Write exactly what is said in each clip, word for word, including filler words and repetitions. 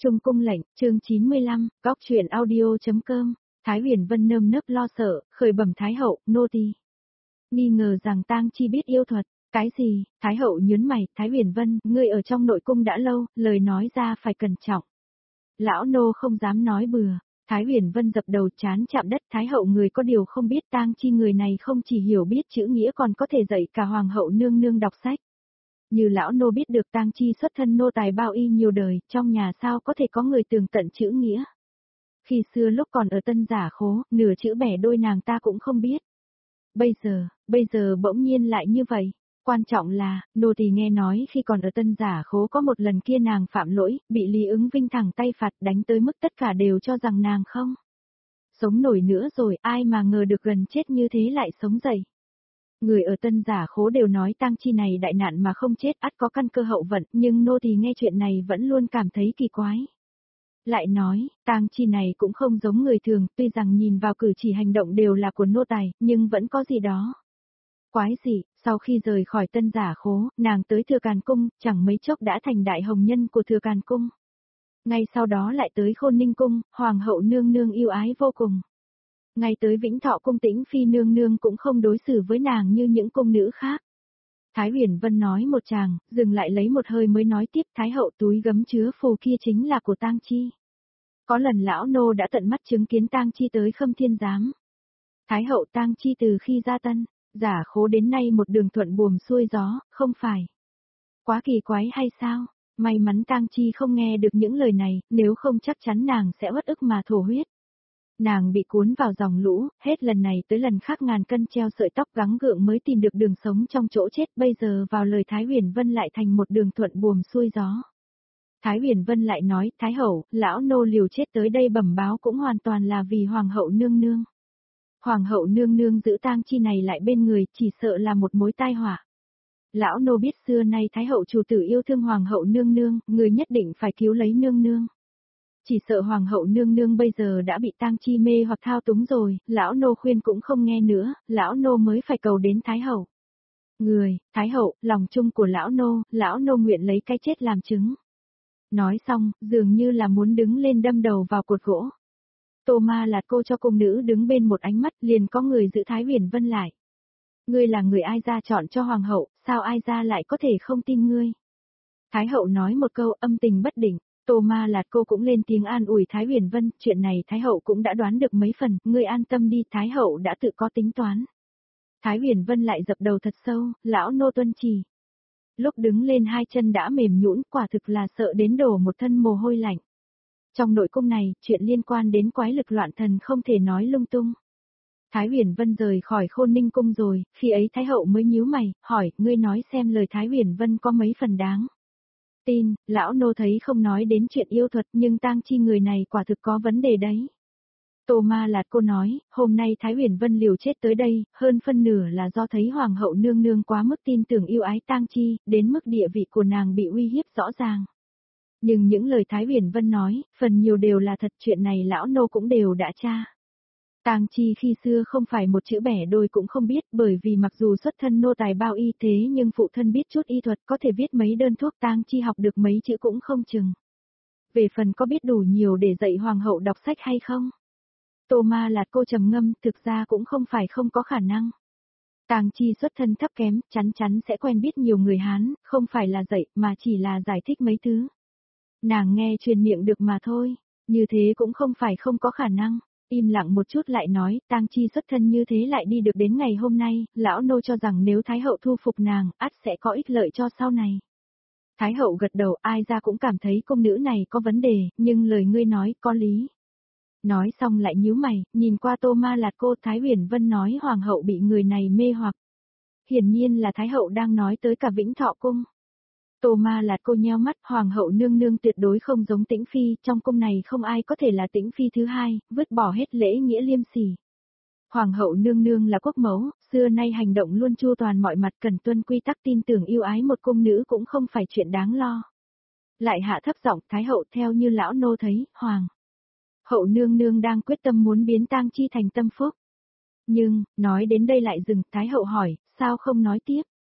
Trung cung lệnh, chương chín mươi lăm, góc truyện audio.com, Thái Huyền Vân nơm nớp lo sợ, khởi bẩm Thái hậu, nô tỳ nghi ngờ rằng Tang Chi biết yêu thuật. Cái gì? Thái hậu nhướng mày, Thái Huyền Vân, ngươi ở trong nội cung đã lâu, lời nói ra phải cẩn trọng. Lão nô không dám nói bừa. Thái Huyền Vân dập đầu chán chạm đất, Thái hậu người có điều không biết Tang Chi người này không chỉ hiểu biết chữ nghĩa còn có thể dạy cả hoàng hậu nương nương đọc sách. Như lão nô biết được Tang Chi xuất thân nô tài bao y nhiều đời, trong nhà sao có thể có người tường tận chữ nghĩa. Khi xưa lúc còn ở Tân Giả Khố, nửa chữ bẻ đôi nàng ta cũng không biết. Bây giờ, bây giờ bỗng nhiên lại như vậy. Quan trọng là, nô tỳ nghe nói khi còn ở Tân Giả Khố có một lần kia nàng phạm lỗi, bị Lý Ứng Vinh thẳng tay phạt đánh tới mức tất cả đều cho rằng nàng không sống nổi nữa rồi, ai mà ngờ được gần chết như thế lại sống dậy. Người ở Tân Giả Khố đều nói Tang Chi này đại nạn mà không chết ắt có căn cơ hậu vận, nhưng nô tỳ nghe chuyện này vẫn luôn cảm thấy kỳ quái. Lại nói, Tang Chi này cũng không giống người thường, tuy rằng nhìn vào cử chỉ hành động đều là của nô tài, nhưng vẫn có gì đó quái dị. Sau khi rời khỏi Tân Giả Khố, nàng tới Thừa Càn Cung, chẳng mấy chốc đã thành đại hồng nhân của Thừa Càn Cung. Ngay sau đó lại tới Khôn Ninh Cung, hoàng hậu nương nương yêu ái vô cùng. Ngay tới Vĩnh Thọ Cung Tĩnh Phi nương nương cũng không đối xử với nàng như những cung nữ khác. Thái Huyền Vân nói một tràng, dừng lại lấy một hơi mới nói tiếp, Thái hậu túi gấm chứa phù kia chính là của Tang Chi. Có lần lão nô đã tận mắt chứng kiến Tang Chi tới Khâm Thiên Giám. Thái hậu Tang Chi từ khi ra Tân Giả Khố đến nay một đường thuận buồm xuôi gió, không phải quá kỳ quái hay sao? May mắn Tang Chi không nghe được những lời này, nếu không chắc chắn nàng sẽ uất ức mà thổ huyết. Nàng bị cuốn vào dòng lũ, hết lần này tới lần khác ngàn cân treo sợi tóc gắng gượng mới tìm được đường sống trong chỗ chết, bây giờ vào lời Thái Huyền Vân lại thành một đường thuận buồm xuôi gió. Thái Huyền Vân lại nói, Thái hậu, lão nô liều chết tới đây bẩm báo cũng hoàn toàn là vì hoàng hậu nương nương. Hoàng hậu nương nương giữ Tang Chi này lại bên người, chỉ sợ là một mối tai họa. Lão nô biết xưa nay Thái hậu chủ tử yêu thương hoàng hậu nương nương, người nhất định phải cứu lấy nương nương. Chỉ sợ hoàng hậu nương nương bây giờ đã bị Tang Chi mê hoặc thao túng rồi, lão nô khuyên cũng không nghe nữa, lão nô mới phải cầu đến Thái hậu. Người, Thái hậu, lòng chung của lão nô, lão nô nguyện lấy cái chết làm chứng. Nói xong, dường như là muốn đứng lên đâm đầu vào cột gỗ. Tô Ma Lạt cô cho cung nữ đứng bên một ánh mắt, liền có người giữ Thái Huyền Vân lại. Ngươi là người ai ra chọn cho hoàng hậu, sao ai ra lại có thể không tin ngươi? Thái hậu nói một câu âm tình bất định. Tô Ma Lạt cô cũng lên tiếng an ủi Thái Huyền Vân, chuyện này Thái hậu cũng đã đoán được mấy phần, ngươi an tâm đi, Thái hậu đã tự có tính toán. Thái Huyền Vân lại dập đầu thật sâu, lão nô tuân chỉ. Lúc đứng lên hai chân đã mềm nhũn, quả thực là sợ đến đổ một thân mồ hôi lạnh. Trong nội cung này, chuyện liên quan đến quái lực loạn thần không thể nói lung tung. Thái Huyền Vân rời khỏi Khôn Ninh Cung rồi, khi ấy Thái hậu mới nhíu mày, hỏi, ngươi nói xem lời Thái Huyền Vân có mấy phần đáng tin. Lão nô thấy không nói đến chuyện yêu thuật, nhưng Tang Chi người này quả thực có vấn đề đấy. Tô Ma Lạt cô nói, hôm nay Thái Huyền Vân liều chết tới đây, hơn phân nửa là do thấy hoàng hậu nương nương quá mức tin tưởng yêu ái Tang Chi, đến mức địa vị của nàng bị uy hiếp rõ ràng. Nhưng những lời Thái Huyền Vân nói, phần nhiều đều là thật, chuyện này lão nô cũng đều đã tra. Tang Chi khi xưa không phải một chữ bẻ đôi cũng không biết, bởi vì mặc dù xuất thân nô tài bao y thế nhưng phụ thân biết chút y thuật, có thể viết mấy đơn thuốc, Tang Chi học được mấy chữ cũng không chừng. Về phần có biết đủ nhiều để dạy hoàng hậu đọc sách hay không? Tô Ma Lạt cô trầm ngâm, thực ra cũng không phải không có khả năng. Tang Chi xuất thân thấp kém, chắn chắn sẽ quen biết nhiều người Hán, không phải là dạy, mà chỉ là giải thích mấy thứ. Nàng nghe truyền miệng được mà thôi, như thế cũng không phải không có khả năng. Im lặng một chút lại nói, Tang Chi xuất thân như thế lại đi được đến ngày hôm nay, lão nô cho rằng nếu Thái hậu thu phục nàng, ắt sẽ có ích lợi cho sau này. Thái hậu gật đầu, ai ra cũng cảm thấy cung nữ này có vấn đề, nhưng lời ngươi nói có lý. Nói xong lại nhíu mày, nhìn qua Tô Ma Lạt cô, Thái Huyền Vân nói hoàng hậu bị người này mê hoặc. Hiển nhiên là Thái hậu đang nói tới cả Vĩnh Thọ Cung. Tô Ma Lạt cô nheo mắt, hoàng hậu nương nương tuyệt đối không giống Tĩnh Phi, trong cung này không ai có thể là Tĩnh Phi thứ hai, vứt bỏ hết lễ nghĩa liêm sỉ. Hoàng hậu nương nương là quốc mẫu, xưa nay hành động luôn chu toàn mọi mặt, cần tuân quy tắc, tin tưởng yêu ái một cung nữ cũng không phải chuyện đáng lo. Lại hạ thấp giọng, Thái hậu theo như lão nô thấy, hoàng hậu nương nương đang quyết tâm muốn biến Tang Chi thành tâm phúc. Nhưng, nói đến đây lại dừng, Thái hậu hỏi, sao không nói tiếp?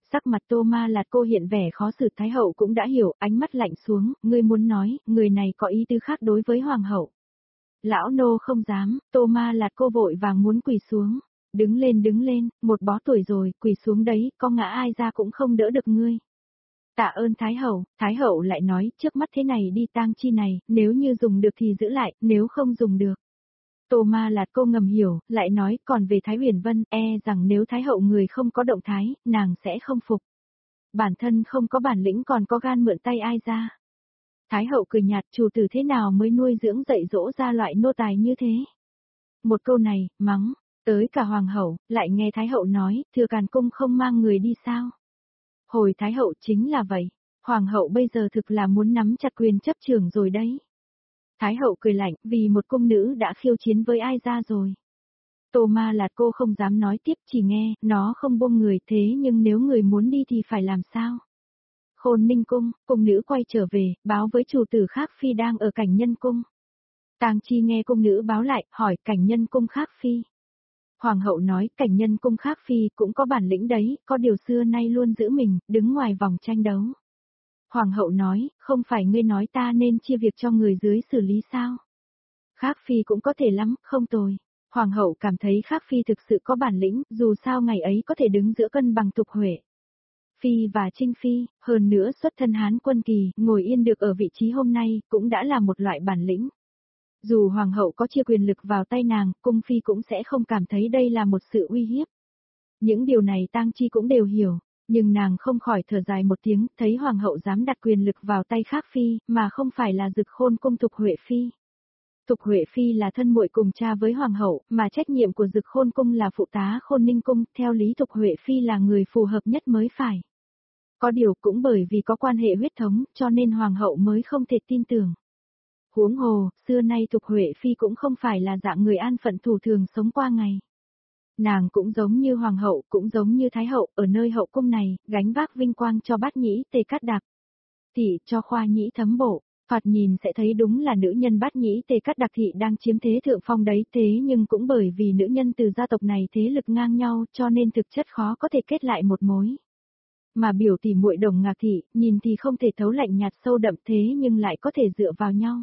Sắc mặt Tô Ma Lạt cô hiện vẻ khó xử, Thái hậu cũng đã hiểu, ánh mắt lạnh xuống, ngươi muốn nói, người này có ý tứ khác đối với hoàng hậu. Lão nô không dám, Tô Ma Lạt cô vội vàng muốn quỳ xuống. Đứng lên đứng lên, một bó tuổi rồi, quỳ xuống đấy, có ngã ai ra cũng không đỡ được ngươi. Tạ ơn Thái hậu, Thái hậu lại nói, trước mắt thế này đi tang chi này, nếu như dùng được thì giữ lại, nếu không dùng được. Tô Ma Lạt cô ngầm hiểu, lại nói, còn về Thái Huyền Vân, e rằng nếu Thái hậu người không có động thái, nàng sẽ không phục. Bản thân không có bản lĩnh còn có gan mượn tay ai ra. Thái hậu cười nhạt, chủ tử thế nào mới nuôi dưỡng dạy dỗ ra loại nô tài như thế. Một câu này, mắng, tới cả hoàng hậu, lại nghe Thái hậu nói, Thừa Càn Cung không mang người đi sao. Hồi Thái hậu chính là vậy, hoàng hậu bây giờ thực là muốn nắm chặt quyền chấp trưởng rồi đấy. Thái hậu cười lạnh, vì một cung nữ đã khiêu chiến với ai ra rồi. Tô Ma Lạt cô không dám nói tiếp, chỉ nghe, nó không buông người, thế nhưng nếu người muốn đi thì phải làm sao? Khôn Ninh cung, cung nữ quay trở về, báo với chủ tử Khác Phi đang ở Cảnh Nhân cung. Tang Chi nghe cung nữ báo lại, hỏi Cảnh Nhân cung Khác Phi. Hoàng hậu nói, Cảnh Nhân cung Khác Phi cũng có bản lĩnh đấy, có điều xưa nay luôn giữ mình, đứng ngoài vòng tranh đấu. Hoàng hậu nói, không phải ngươi nói ta nên chia việc cho người dưới xử lý sao? Khác Phi cũng có thể lắm, không tồi. Hoàng hậu cảm thấy Khác Phi thực sự có bản lĩnh, dù sao ngày ấy có thể đứng giữa cân bằng Tục Huệ Phi và Trinh Phi, hơn nữa xuất thân Hán quân kỳ, ngồi yên được ở vị trí hôm nay, cũng đã là một loại bản lĩnh. Dù hoàng hậu có chia quyền lực vào tay nàng, cung phi cũng sẽ không cảm thấy đây là một sự uy hiếp. Những điều này Tang Chi cũng đều hiểu, nhưng nàng không khỏi thở dài một tiếng, thấy hoàng hậu dám đặt quyền lực vào tay Khác Phi, mà không phải là Dực Khôn cung Tục Huệ Phi. Tục Huệ Phi là thân muội cùng cha với hoàng hậu, mà trách nhiệm của Dực Khôn cung là phụ tá Khôn Ninh cung, theo lý Tục Huệ Phi là người phù hợp nhất mới phải. Có điều cũng bởi vì có quan hệ huyết thống, cho nên hoàng hậu mới không thể tin tưởng. Huống hồ, xưa nay Tục Huệ Phi cũng không phải là dạng người an phận thủ thường sống qua ngày. Nàng cũng giống như hoàng hậu, cũng giống như thái hậu, ở nơi hậu cung này, gánh vác vinh quang cho Bát Nhĩ Tề Cát Đạc. Thị cho Khoa Nhĩ thấm bổ, thoạt nhìn sẽ thấy đúng là nữ nhân Bát Nhĩ Tề Cát Đạc thị đang chiếm thế thượng phong đấy, thế nhưng cũng bởi vì nữ nhân từ gia tộc này thế lực ngang nhau, cho nên thực chất khó có thể kết lại một mối. Mà biểu tỷ muội Đồng Ngạc thị, nhìn thì không thể thấu lạnh nhạt sâu đậm thế nhưng lại có thể dựa vào nhau.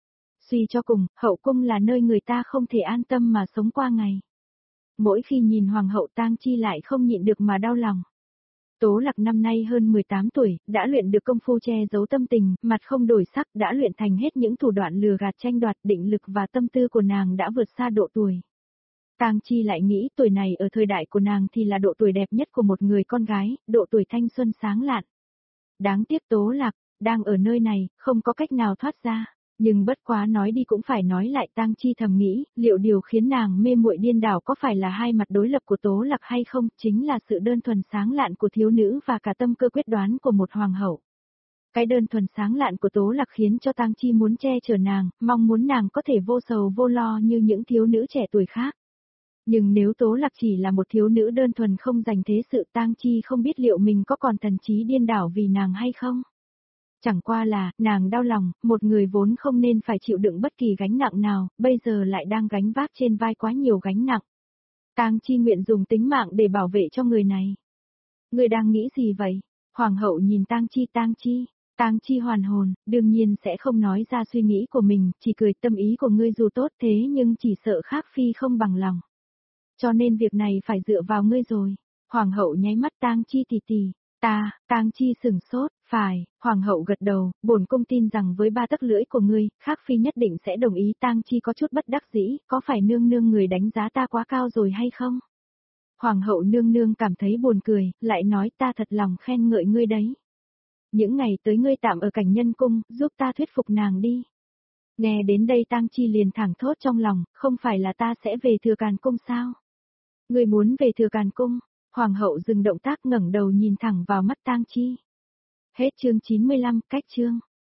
Suy cho cùng, hậu cung là nơi người ta không thể an tâm mà sống qua ngày. Mỗi khi nhìn hoàng hậu Tang Chi lại không nhịn được mà đau lòng. Tố Lạc năm nay hơn mười tám tuổi, đã luyện được công phu che giấu tâm tình, mặt không đổi sắc, đã luyện thành hết những thủ đoạn lừa gạt tranh đoạt, định lực và tâm tư của nàng đã vượt xa độ tuổi. Tang Chi lại nghĩ tuổi này ở thời đại của nàng thì là độ tuổi đẹp nhất của một người con gái, độ tuổi thanh xuân sáng lạn. Đáng tiếc Tố Lạc, đang ở nơi này, không có cách nào thoát ra. Nhưng bất quá nói đi cũng phải nói lại, Tang Chi thầm nghĩ, liệu điều khiến nàng mê muội điên đảo có phải là hai mặt đối lập của Tố Lạc hay không, chính là sự đơn thuần sáng lạn của thiếu nữ và cả tâm cơ quyết đoán của một hoàng hậu. Cái đơn thuần sáng lạn của Tố Lạc khiến cho Tang Chi muốn che chở nàng, mong muốn nàng có thể vô sầu vô lo như những thiếu nữ trẻ tuổi khác. Nhưng nếu Tố Lạc chỉ là một thiếu nữ đơn thuần không dành thế sự, Tang Chi không biết liệu mình có còn thần trí điên đảo vì nàng hay không. Chẳng qua là, nàng đau lòng, một người vốn không nên phải chịu đựng bất kỳ gánh nặng nào, bây giờ lại đang gánh vác trên vai quá nhiều gánh nặng. Tang Chi nguyện dùng tính mạng để bảo vệ cho người này. Người đang nghĩ gì vậy? Hoàng hậu nhìn Tang Chi Tang Chi. Tang Chi hoàn hồn, đương nhiên sẽ không nói ra suy nghĩ của mình, chỉ cười, tâm ý của ngươi dù tốt thế nhưng chỉ sợ Khác Phi không bằng lòng. Cho nên việc này phải dựa vào ngươi rồi. Hoàng hậu nháy mắt Tang Chi tỉ tỉ. Ta, Tang Chi sừng sốt, phải, hoàng hậu gật đầu, bổn cung tin rằng với ba tấc lưỡi của ngươi, Khác Phi nhất định sẽ đồng ý. Tang Chi có chút bất đắc dĩ, có phải nương nương người đánh giá ta quá cao rồi hay không? Hoàng hậu nương nương cảm thấy buồn cười, lại nói ta thật lòng khen ngợi ngươi đấy. Những ngày tới ngươi tạm ở Cảnh Nhân cung, giúp ta thuyết phục nàng đi. Nghe đến đây Tang Chi liền thẳng thốt trong lòng, không phải là ta sẽ về Thừa Càn cung sao? Ngươi muốn về Thừa Càn cung? Hoàng hậu dừng động tác ngẩng đầu nhìn thẳng vào mắt Tang Chi. Hết chương chín mươi lăm, cách chương.